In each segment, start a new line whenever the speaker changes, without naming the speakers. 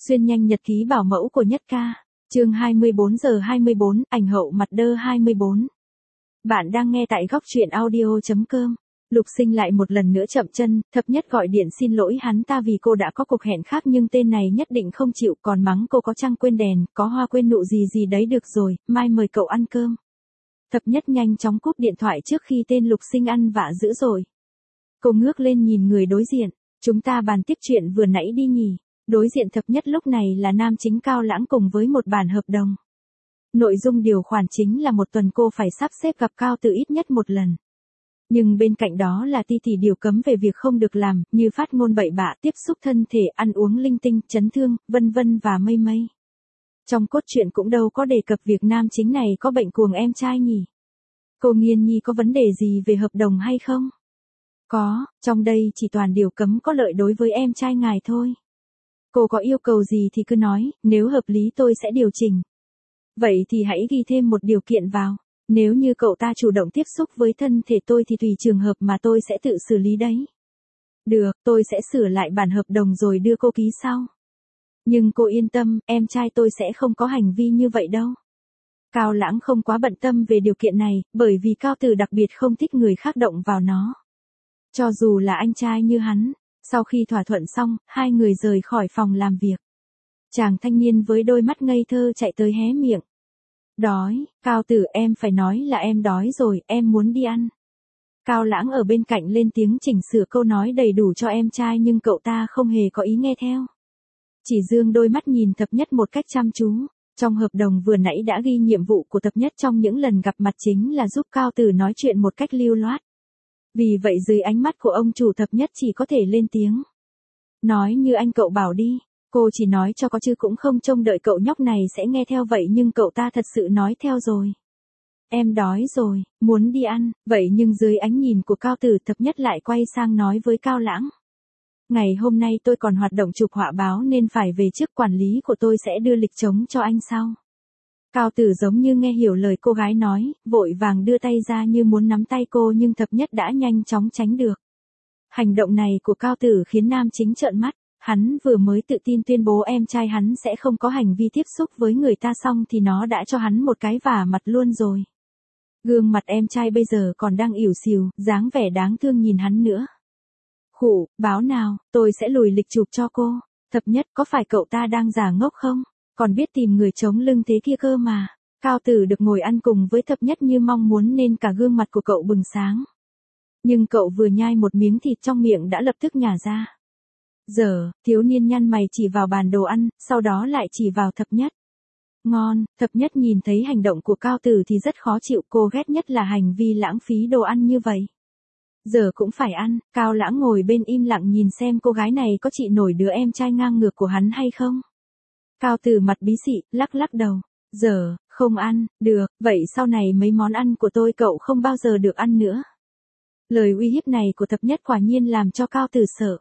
Xuyên nhanh nhật ký bảo mẫu của Nhất Ca. Chương 24:24, ảnh hậu mặt đơ 24. Bạn đang nghe tại góc truyện audio.com. Lục Sinh lại một lần nữa chậm chân, Thập Nhất gọi điện xin lỗi hắn ta vì cô đã có cuộc hẹn khác nhưng tên này nhất định không chịu, còn mắng cô có trăng quên đèn, có hoa quên nụ gì gì đấy. Được rồi, mai mời cậu ăn cơm. Thập Nhất nhanh chóng cúp điện thoại trước khi tên Lục Sinh ăn vạ dữ rồi. Cô ngước lên nhìn người đối diện, chúng ta bàn tiếp chuyện vừa nãy đi nhỉ. Đối diện Thập Nhất lúc này là nam chính Cao Lãng cùng với một bản hợp đồng. Nội dung điều khoản chính là một tuần cô phải sắp xếp gặp Cao Tử ít nhất một lần. Nhưng bên cạnh đó là ti tỷ điều cấm về việc không được làm, như phát ngôn bậy bạ, tiếp xúc thân thể, ăn uống linh tinh, chấn thương, vân vân và mây mây. Trong cốt truyện cũng đâu có đề cập việc nam chính này có bệnh cuồng em trai nhỉ. Cô Nghiên Nhi có vấn đề gì về hợp đồng hay không? Có, trong đây chỉ toàn điều cấm có lợi đối với em trai ngài thôi. Cô có yêu cầu gì thì cứ nói, nếu hợp lý tôi sẽ điều chỉnh. Vậy thì hãy ghi thêm một điều kiện vào. Nếu như cậu ta chủ động tiếp xúc với thân thể tôi thì tùy trường hợp mà tôi sẽ tự xử lý đấy. Được, tôi sẽ sửa lại bản hợp đồng rồi đưa cô ký sau. Nhưng cô yên tâm, em trai tôi sẽ không có hành vi như vậy đâu. Cao Lãng không quá bận tâm về điều kiện này, bởi vì Cao Tử đặc biệt không thích người khác động vào nó. Cho dù là anh trai như hắn. Sau khi thỏa thuận xong, hai người rời khỏi phòng làm việc. Chàng thanh niên với đôi mắt ngây thơ chạy tới hé miệng. Đói, Cao Tử em phải nói là em đói rồi, em muốn đi ăn. Cao Lãng ở bên cạnh lên tiếng chỉnh sửa câu nói đầy đủ cho em trai nhưng cậu ta không hề có ý nghe theo. Chỉ dương đôi mắt nhìn Thập Nhất một cách chăm chú. Trong hợp đồng vừa nãy đã ghi nhiệm vụ của Thập Nhất trong những lần gặp mặt chính là giúp Cao Tử nói chuyện một cách lưu loát. Vì vậy dưới ánh mắt của ông chủ Thập Nhất chỉ có thể lên tiếng. Nói như anh cậu bảo đi, cô chỉ nói cho có chứ cũng không trông đợi cậu nhóc này sẽ nghe theo vậy nhưng cậu ta thật sự nói theo rồi. Em đói rồi, muốn đi ăn, vậy nhưng dưới ánh nhìn của Cao Tử Thập Nhất lại quay sang nói với Cao Lãng. Ngày hôm nay tôi còn hoạt động chụp họa báo nên phải về trước, quản lý của tôi sẽ đưa lịch trống cho anh sau. Cao Tử giống như nghe hiểu lời cô gái nói, vội vàng đưa tay ra như muốn nắm tay cô nhưng Thập Nhất đã nhanh chóng tránh được. Hành động này của Cao Tử khiến nam chính trợn mắt, hắn vừa mới tự tin tuyên bố em trai hắn sẽ không có hành vi tiếp xúc với người ta xong thì nó đã cho hắn một cái vả mặt luôn rồi. Gương mặt em trai bây giờ còn đang ỉu xìu, dáng vẻ đáng thương nhìn hắn nữa. Khụ, báo nào, tôi sẽ lùi lịch chụp cho cô. Thập Nhất có phải cậu ta đang giả ngốc không? Còn biết tìm người chống lưng thế kia cơ mà. Cao Tử được ngồi ăn cùng với Thập Nhất như mong muốn nên cả gương mặt của cậu bừng sáng. Nhưng cậu vừa nhai một miếng thịt trong miệng đã lập tức nhả ra. Giờ, thiếu niên nhăn mày chỉ vào bàn đồ ăn, sau đó lại chỉ vào Thập Nhất. Ngon, Thập Nhất nhìn thấy hành động của Cao Tử thì rất khó chịu, cô ghét nhất là hành vi lãng phí đồ ăn như vậy. Giờ cũng phải ăn, Cao Lãng ngồi bên im lặng nhìn xem cô gái này có trị nổi đứa em trai ngang ngược của hắn hay không. Cao Tử mặt bí xị, lắc lắc đầu. Giờ, không ăn, được, vậy sau này mấy món ăn của tôi cậu không bao giờ được ăn nữa. Lời uy hiếp này của Thập Nhất quả nhiên làm cho Cao Tử sợ.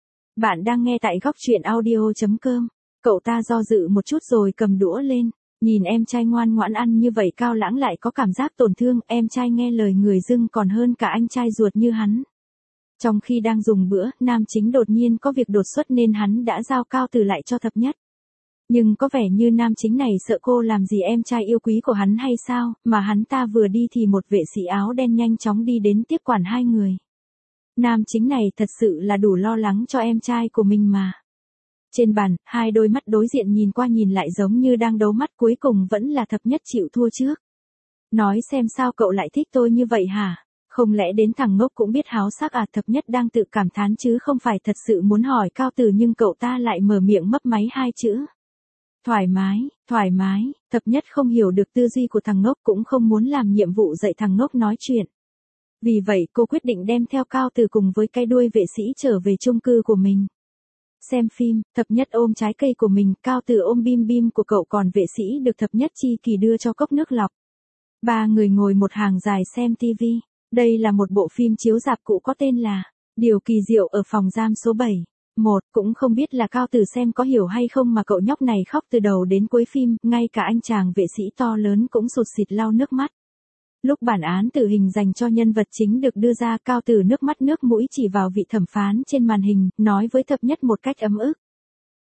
Bạn đang nghe tại góc truyện audio.com. Cậu ta do dự một chút rồi cầm đũa lên. Nhìn em trai ngoan ngoãn ăn như vậy Cao Lãng lại có cảm giác tổn thương, em trai nghe lời người dưng còn hơn cả anh trai ruột như hắn. Trong khi đang dùng bữa, nam chính đột nhiên có việc đột xuất nên hắn đã giao Cao Tử lại cho Thập Nhất. Nhưng có vẻ như nam chính này sợ cô làm gì em trai yêu quý của hắn hay sao, mà hắn ta vừa đi thì một vệ sĩ áo đen nhanh chóng đi đến tiếp quản hai người. Nam chính này thật sự là đủ lo lắng cho em trai của mình mà. Trên bàn, hai đôi mắt đối diện nhìn qua nhìn lại giống như đang đấu mắt, cuối cùng vẫn là Thập Nhất chịu thua trước. Nói xem sao cậu lại thích tôi như vậy hả? Không lẽ đến thằng ngốc cũng biết háo sắc à? Thập Nhất đang tự cảm thán chứ không phải thật sự muốn hỏi Cao Tử nhưng cậu ta lại mở miệng mấp máy hai chữ. Thoải mái, thoải mái. Thập Nhất không hiểu được tư duy của thằng ngốc cũng không muốn làm nhiệm vụ dạy thằng ngốc nói chuyện. Vì vậy cô quyết định đem theo Cao Tử cùng với cái đuôi vệ sĩ trở về chung cư của mình. Xem phim, Thập Nhất ôm trái cây của mình, Cao Tử ôm bim bim của cậu còn vệ sĩ được Thập Nhất chi kỷ đưa cho cốc nước lọc. Ba người ngồi một hàng dài xem TV. Đây là một bộ phim chiếu rạp cũ có tên là Điều kỳ diệu ở phòng giam số 7. Cũng không biết là Cao Tử xem có hiểu hay không mà cậu nhóc này khóc từ đầu đến cuối phim, ngay cả anh chàng vệ sĩ to lớn cũng sụt sịt lau nước mắt. Lúc bản án tử hình dành cho nhân vật chính được đưa ra, Cao Tử nước mắt nước mũi chỉ vào vị thẩm phán trên màn hình, nói với Thập Nhất một cách ấm ức.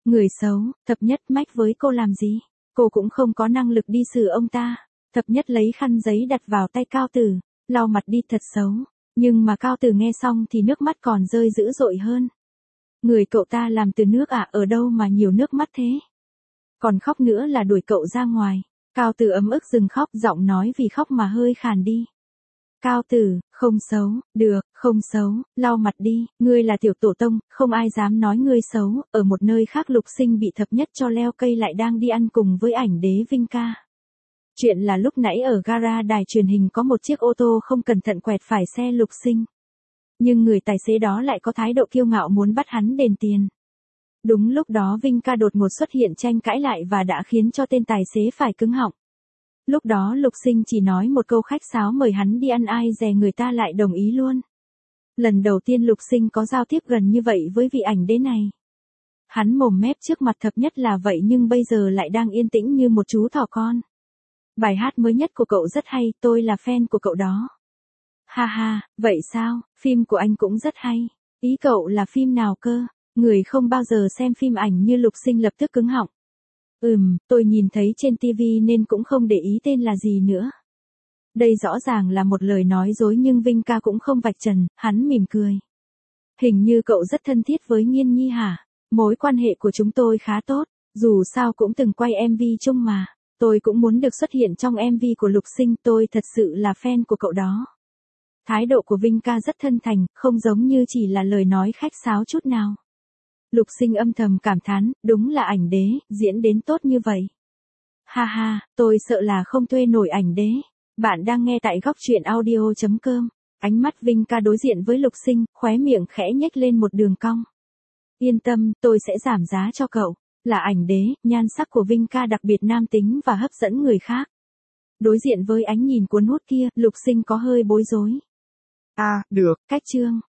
Người xấu, thập nhất mách với cô làm gì? Cô cũng không có năng lực đi xử ông ta. Thập nhất lấy khăn giấy đặt vào tay Cao Tử, lau mặt đi thật xấu. Nhưng mà Cao Tử nghe xong thì nước mắt còn rơi dữ dội hơn. Người cậu ta làm từ nước à, ở đâu mà nhiều nước mắt thế? Còn khóc nữa là đuổi cậu ra ngoài. Cao Tử ấm ức dừng khóc, giọng nói vì khóc mà hơi khàn đi. Cao Tử, không xấu, được, không xấu, lau mặt đi, ngươi là tiểu tổ tông, không ai dám nói ngươi xấu. Ở một nơi khác Lục Sinh bị thập nhất cho leo cây lại đang đi ăn cùng với ảnh đế Vinh Ca. Chuyện là lúc nãy ở gara đài truyền hình có một chiếc ô tô không cẩn thận quẹt phải xe Lục Sinh. Nhưng người tài xế đó lại có thái độ kiêu ngạo muốn bắt hắn đền tiền. Đúng lúc đó Vinh Ca đột ngột xuất hiện tranh cãi lại và đã khiến cho tên tài xế phải cứng họng. Lúc đó Lục Sinh chỉ nói một câu khách sáo mời hắn đi ăn, ai dè người ta lại đồng ý luôn. Lần đầu tiên Lục Sinh có giao tiếp gần như vậy với vị ảnh đế này. Hắn mồm mép trước mặt thập nhất là vậy nhưng bây giờ lại đang yên tĩnh như một chú thỏ con. Bài hát mới nhất của cậu rất hay, tôi là fan của cậu đó. Ha ha, vậy sao, phim của anh cũng rất hay. Ý cậu là phim nào cơ? Người không bao giờ xem phim ảnh như Lục Sinh lập tức cứng họng. Tôi nhìn thấy trên TV nên cũng không để ý tên là gì nữa. Đây rõ ràng là một lời nói dối nhưng Vinh Ca cũng không vạch trần, hắn mỉm cười. Hình như cậu rất thân thiết với Nghiên Nhi hả? Mối quan hệ của chúng tôi khá tốt, dù sao cũng từng quay MV chung mà. Tôi cũng muốn được xuất hiện trong MV của Lục Sinh, tôi thật sự là fan của cậu đó. Thái độ của Vinh Ca rất thân thành, không giống như chỉ là lời nói khách sáo chút nào. Lục Sinh âm thầm cảm thán, đúng là ảnh đế, diễn đến tốt như vậy. Ha ha, tôi sợ là không thuê nổi ảnh đế. Bạn đang nghe tại góc truyện audio.com. Ánh mắt Vinh Ca đối diện với Lục Sinh, khóe miệng khẽ nhếch lên một đường cong. Yên tâm, tôi sẽ giảm giá cho cậu. Là ảnh đế, nhan sắc của Vinh Ca đặc biệt nam tính và hấp dẫn người khác. Đối diện với ánh nhìn cuốn hút kia, Lục Sinh có hơi bối rối. À, được, cách chương.